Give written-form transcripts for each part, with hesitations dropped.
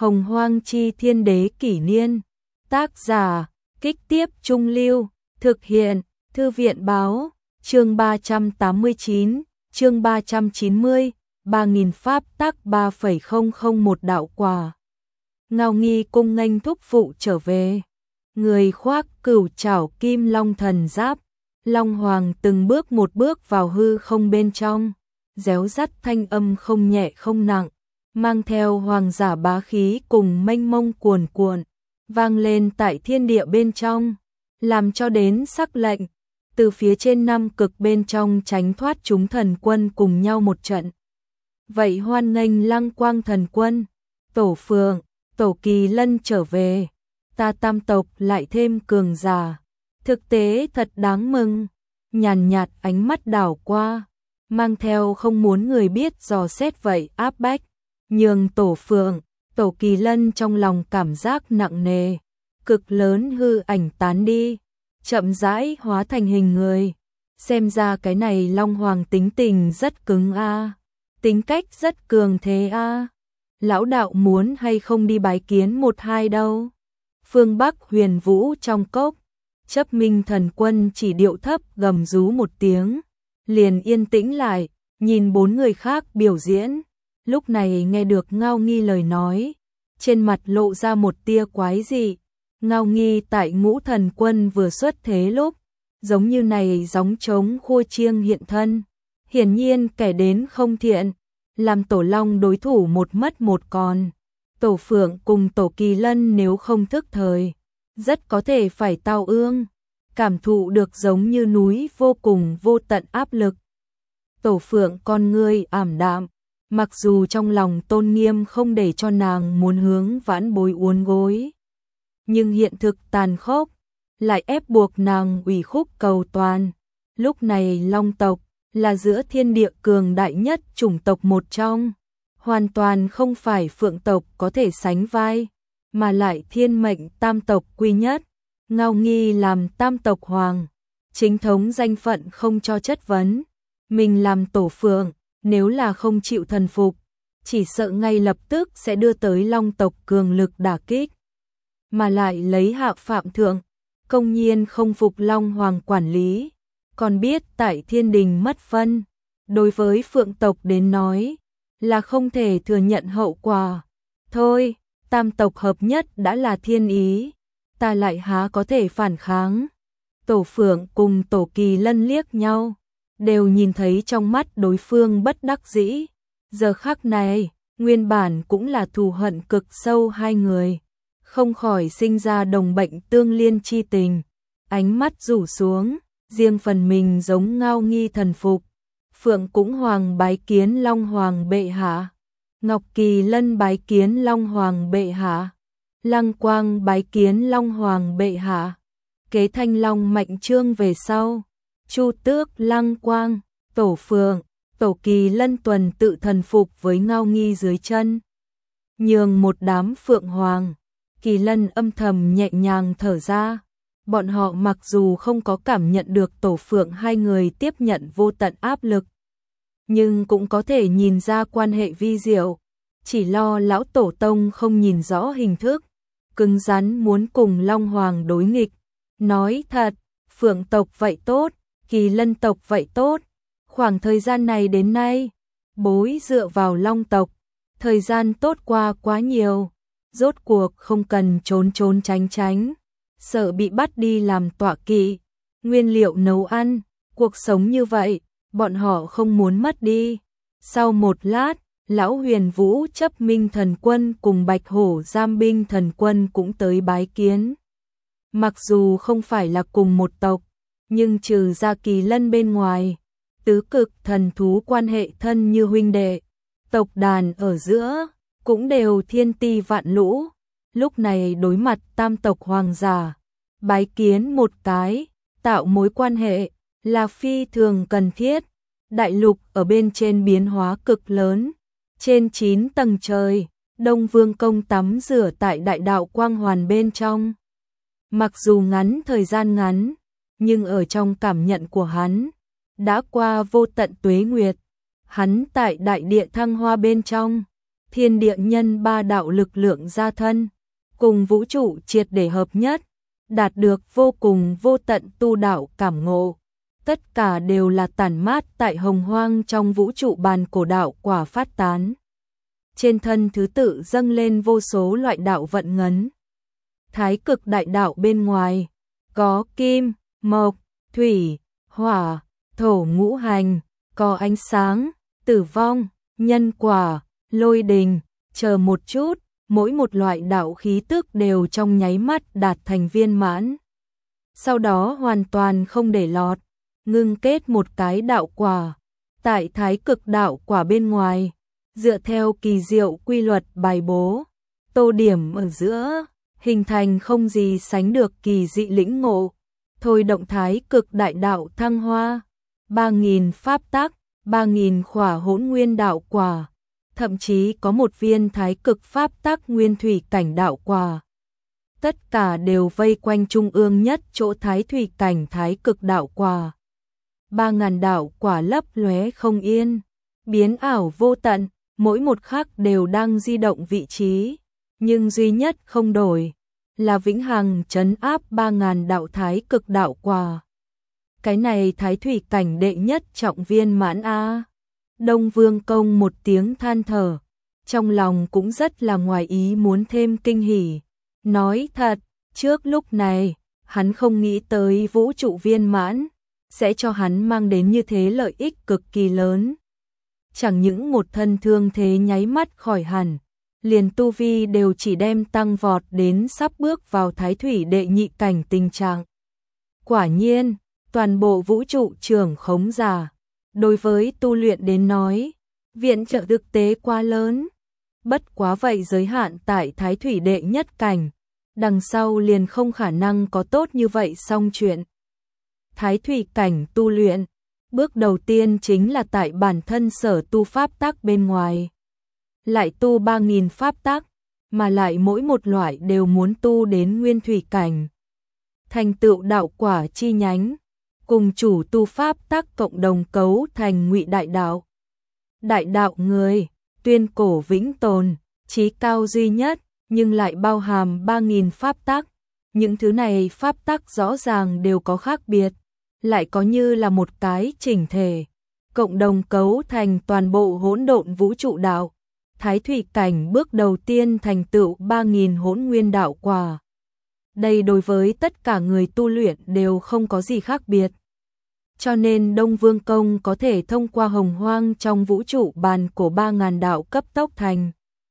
Hồng Hoang Chi Thiên Đế Kỷ Niên. Tác giả, Kích Tiếp Trung Lưu. Thực hiện, Thư viện Báo. Chương 389, chương 390, 3000 pháp tắc 3,001 đạo quả. Ngao Nghi cung nghênh thúc phụ trở về. Người khoác cửu trảo kim long thần giáp, Long Hoàng từng bước một bước vào hư không bên trong, réo rắt thanh âm không nhẹ không nặng, mang theo hoàng giả bá khí cùng mênh mông cuồn cuộn, vang lên tại thiên địa bên trong, làm cho đến sắc lệnh, từ phía trên năm cực bên trong tránh thoát chúng thần quân cùng nhau một trận. Vậy hoan nghênh Lăng Quang thần quân, Tổ Phượng, Tổ Kỳ Lân trở về, ta tam tộc lại thêm cường giả, thực tế thật đáng mừng. Nhàn nhạt ánh mắt đảo qua, mang theo không muốn người biết dò xét vậy áp bách, nhường Tổ Phượng, Tổ Kỳ Lân trong lòng cảm giác nặng nề, cực lớn hư ảnh tán đi, chậm rãi hóa thành hình người. Xem ra cái này Long Hoàng tính tình rất cứng a, tính cách rất cường thế a. Lão đạo muốn hay không đi bái kiến một hai đâu. Phương Bắc Huyền Vũ trong cốc, Chấp Minh thần quân chỉ điệu thấp gầm rú một tiếng, liền yên tĩnh lại, nhìn bốn người khác biểu diễn. Lúc này nghe được Ngao Nghi lời nói, trên mặt lộ ra một tia quái dị. Ngao Nghi tại Ngũ thần quân vừa xuất thế lúc, giống như này gióng trống khua chiêng hiện thân, hiển nhiên kẻ đến không thiện, làm Tổ Long đối thủ một mất một còn. Tổ Phượng cùng Tổ Kỳ Lân nếu không thức thời, rất có thể phải tao ương, cảm thụ được giống như núi vô cùng vô tận áp lực. Tổ Phượng con ngươi ảm đạm, mặc dù trong lòng tôn nghiêm không để cho nàng muốn hướng vãn bối uốn gối, nhưng hiện thực tàn khốc lại ép buộc nàng ủy khúc cầu toàn. Lúc này Long tộc là giữa thiên địa cường đại nhất chủng tộc một trong, hoàn toàn không phải Phượng tộc có thể sánh vai, mà lại thiên mệnh tam tộc quy nhất. Ngao Nghi làm tam tộc hoàng, chính thống danh phận không cho chất vấn. Mình làm Tổ Phượng, nếu là không chịu thần phục, chỉ sợ ngay lập tức sẽ đưa tới Long tộc cường lực đả kích. Mà lại lấy hạ phạm thượng, công nhiên không phục Long Hoàng quản lý, còn biết tại thiên đình mất phân. Đối với Phượng tộc đến nói, là không thể thừa nhận hậu quả. Thôi, tam tộc hợp nhất đã là thiên ý, ta lại há có thể phản kháng. Tổ Phượng cùng Tổ Kỳ Lân liếc nhau, đều nhìn thấy trong mắt đối phương bất đắc dĩ. Giờ khắc này, nguyên bản cũng là thù hận cực sâu hai người, không khỏi sinh ra đồng bệnh tương liên chi tình. Ánh mắt rủ xuống, riêng phần mình giống Ngao Nghi thần phục. Phượng cũng hoàng bái kiến Long Hoàng bệ hạ, Ngọc Kỳ Lân bái kiến Long Hoàng bệ hạ, Lăng Quang bái kiến Long Hoàng bệ hạ. Kế Thanh Long Mạnh Trương về sau, Chu Tước, Lăng Quang, Tổ Phượng, Tổ Kỳ Lân tuần tự thần phục với Ngao Nghi dưới chân, nhường một đám Phượng Hoàng. Kỳ Lân âm thầm nhẹ nhàng thở ra. Bọn họ mặc dù không có cảm nhận được Tổ Phượng hai người tiếp nhận vô tận áp lực, nhưng cũng có thể nhìn ra quan hệ vi diệu, chỉ lo lão tổ tông không nhìn rõ hình thức, cứng rắn muốn cùng Long Hoàng đối nghịch. Nói thật, Phượng tộc vậy tốt, Kỳ Lân tộc vậy tốt, khoảng thời gian này đến nay, bối dựa vào Long tộc, thời gian tốt qua quá nhiều, rốt cuộc không cần trốn trốn tránh tránh, sợ bị bắt đi làm tọa kỵ, nguyên liệu nấu ăn, cuộc sống như vậy, bọn họ không muốn mất đi. Sau một lát, lão Huyền Vũ Chấp Minh thần quân cùng Bạch Hổ Giam Binh thần quân cũng tới bái kiến. Mặc dù không phải là cùng một tộc, nhưng trừ ra Kỳ Lân bên ngoài, tứ cực thần thú quan hệ thân như huynh đệ, tộc đàn ở giữa cũng đều thiên ti vạn lũ. Lúc này đối mặt tam tộc hoàng giả, bái kiến một cái, tạo mối quan hệ là phi thường cần thiết. Đại lục ở bên trên biến hóa cực lớn, trên 9 tầng trời, Đông Vương công tắm rửa tại đại đạo quang hoàn bên trong. Mặc dù ngắn thời gian ngắn, nhưng ở trong cảm nhận của hắn, đã qua vô tận tuế nguyệt. Hắn tại đại địa thăng hoa bên trong, thiên địa nhân ba đạo lực lượng gia thân, cùng vũ trụ triệt để hợp nhất, đạt được vô cùng vô tận tu đạo cảm ngộ. Tất cả đều là tản mát tại hồng hoang trong vũ trụ bàn cổ đạo quả phát tán. Trên thân thứ tự dâng lên vô số loại đạo vận ngấn. Thái cực đại đạo bên ngoài, có kim, mộc, thủy, hỏa, thổ ngũ hành, có ánh sáng, tử vong, nhân quả, lôi đình, chờ một chút, mỗi một loại đạo khí tức đều trong nháy mắt đạt thành viên mãn. Sau đó hoàn toàn không để lọt, ngưng kết một cái đạo quả. Tại thái cực đạo quả bên ngoài, dựa theo kỳ diệu quy luật bài bố, tô điểm ở giữa, hình thành không gì sánh được kỳ dị lĩnh ngộ, thôi động thái cực đại đạo thăng hoa, 3.000 pháp tắc, 3.000 khỏa hỗn nguyên đạo quả, thậm chí có một viên thái cực pháp tắc nguyên thủy cảnh đạo quả. Tất cả đều vây quanh trung ương nhất chỗ thái thủy cảnh thái cực đạo quả. 3.000 đạo quả lấp lóe không yên, biến ảo vô tận, mỗi một khắc đều đang di động vị trí, nhưng duy nhất không đổi là vĩnh hằng trấn áp 3.000 đạo thái cực đạo quả. Cái này thái thủy cảnh đệ nhất trọng viên mãn a. Đông Vương Công một tiếng than thở, trong lòng cũng rất là ngoài ý muốn thêm kinh hỉ. Nói thật, trước lúc này, hắn không nghĩ tới vũ trụ viên mãn sẽ cho hắn mang đến như thế lợi ích cực kỳ lớn. Chẳng những một thân thương thế nháy mắt khỏi hẳn, liền tu vi đều chỉ đem tăng vọt đến sắp bước vào thái thủy đệ nhị cảnh tình trạng. Quả nhiên, toàn bộ vũ trụ trưởng khống giả, đối với tu luyện đến nói, viện trợ thực tế quá lớn. Bất quá vậy giới hạn tại thái thủy đệ nhất cảnh, đằng sau liền không khả năng có tốt như vậy xong chuyện. Thái thủy cảnh tu luyện, bước đầu tiên chính là tại bản thân sở tu pháp tắc bên ngoài. Lại tu 3.000 pháp tắc, mà lại mỗi một loại đều muốn tu đến nguyên thủy cảnh. Thành tựu đạo quả chi nhánh, cùng chủ tu pháp tắc cộng đồng cấu thành ngụy đại đạo. Đại đạo người, tuyên cổ vĩnh tồn, chí cao duy nhất, nhưng lại bao hàm 3.000 pháp tắc. Những thứ này pháp tắc rõ ràng đều có khác biệt, lại có như là một cái chỉnh thể, cộng đồng cấu thành toàn bộ hỗn độn vũ trụ đạo. Thái thủy cảnh bước đầu tiên thành tựu 3.000 hỗn nguyên đạo quả. Đây đối với tất cả người tu luyện đều không có gì khác biệt. Cho nên Đông Vương Công có thể thông qua hồng hoang trong vũ trụ bàn cổ 3.000 đạo cấp tốc thành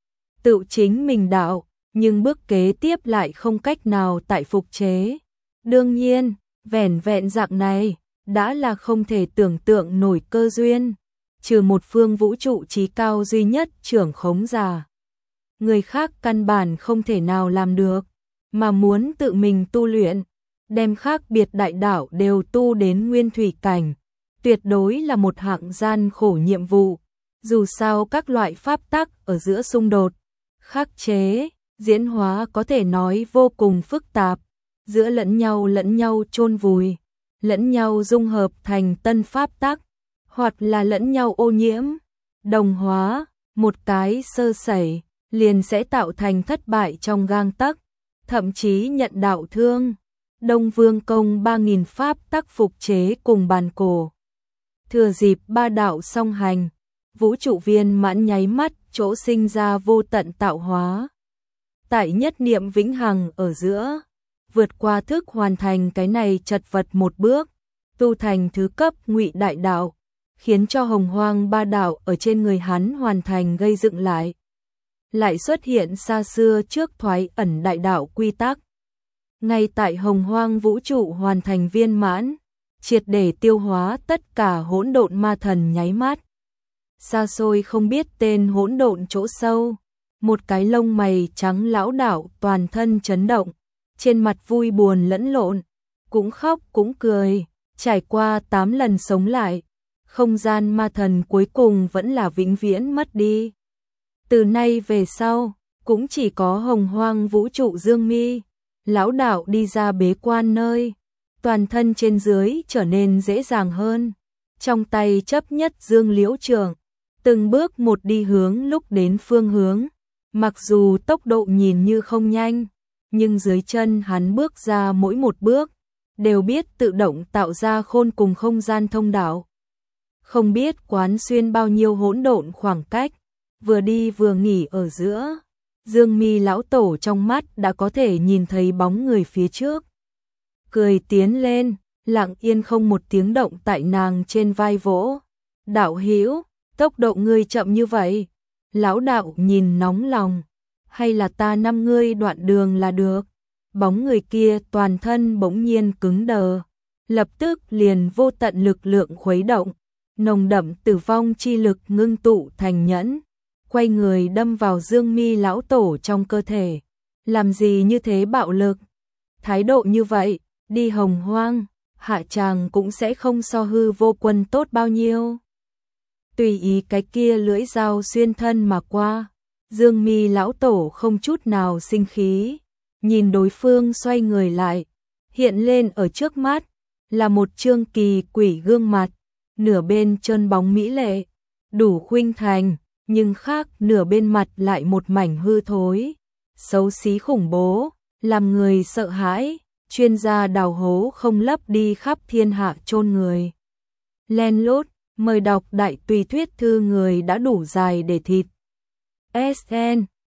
tựu chính mình đạo, nhưng bước kế tiếp lại không cách nào tại phục chế. Đương nhiên, vẻn vẹn dạng này đã là không thể tưởng tượng nổi cơ duyên, trừ một phương vũ trụ chí cao duy nhất trưởng khống giả. Người khác căn bản không thể nào làm được, mà muốn tự mình tu luyện, đem khác biệt đại đạo đều tu đến nguyên thủy cảnh, tuyệt đối là một hạng gian khổ nhiệm vụ. Dù sao các loại pháp tắc ở giữa xung đột, khắc chế, diễn hóa có thể nói vô cùng phức tạp, giữa lẫn nhau chôn vùi, lẫn nhau dung hợp thành tân pháp tắc, hoặc là lẫn nhau ô nhiễm, đồng hóa, một cái sơ sẩy liền sẽ tạo thành thất bại trong gang tấc, thậm chí nhận đạo thương. Đông Vương Công 3.000 pháp tắc phục chế cùng bàn cổ. Thừa dịp ba đạo song hành, vũ trụ viên mãn nháy mắt chỗ sinh ra vô tận tạo hóa. Tại nhất niệm vĩnh hằng ở giữa, vượt qua thức hoàn thành cái này chật vật một bước, tu thành thứ cấp ngụy đại đạo, khiến cho hồng hoang ba đạo ở trên người hắn hoàn thành gây dựng lại. Lại xuất hiện xa xưa trước thoái ẩn đại đạo quy tắc. Ngay tại hồng hoang vũ trụ hoàn thành viên mãn, triệt để tiêu hóa tất cả hỗn độn ma thần nháy mắt. Xa xôi không biết tên hỗn độn chỗ sâu, một cái lông mày trắng lão đạo toàn thân chấn động, trên mặt vui buồn lẫn lộn, cũng khóc cũng cười, trải qua 8 lần sống lại, không gian ma thần cuối cùng vẫn là vĩnh viễn mất đi. Từ nay về sau, cũng chỉ có hồng hoang vũ trụ dương mi, lão đạo đi ra bế quan nơi, toàn thân trên dưới trở nên dễ dàng hơn, trong tay chấp nhất dương liễu trường, từng bước một đi hướng lúc đến phương hướng. Mặc dù tốc độ nhìn như không nhanh, nhưng dưới chân hắn bước ra mỗi một bước, đều biết tự động tạo ra khôn cùng không gian thông đạo. Không biết quán xuyên bao nhiêu hỗn độn khoảng cách, vừa đi vừa nghỉ ở giữa. Dương Mi lão tổ trong mắt đã có thể nhìn thấy bóng người phía trước. Cười tiến lên, lặng yên không một tiếng động tại nàng trên vai vỗ. Đạo hữu, tốc độ ngươi chậm như vậy. Lão đạo nhìn nóng lòng. Hay là ta năm ngươi đoạn đường là được. Bóng người kia toàn thân bỗng nhiên cứng đờ. Lập tức liền vô tận lực lượng khuấy động. Nồng đậm tử vong chi lực ngưng tụ thành nhẫn. Quay người đâm vào Dương Mi lão tổ trong cơ thể. Làm gì như thế bạo lực? Thái độ như vậy, đi hồng hoang, hạ tràng cũng sẽ không so hư vô quân tốt bao nhiêu. Tùy ý cái kia lưỡi dao xuyên thân mà qua, Dương Mi lão tổ không chút nào sinh khí, nhìn đối phương xoay người lại, hiện lên ở trước mắt là một trương kỳ quỷ gương mặt, nửa bên trơn bóng mỹ lệ, đủ khuynh thành, nhưng khác nửa bên mặt lại một mảnh hư thối, xấu xí khủng bố, làm người sợ hãi. Chuyên gia đào hố không lấp đi khắp thiên hạ chôn người. Len lút, mời đọc đại tùy thuyết thư người đã đủ dài để thịt. SN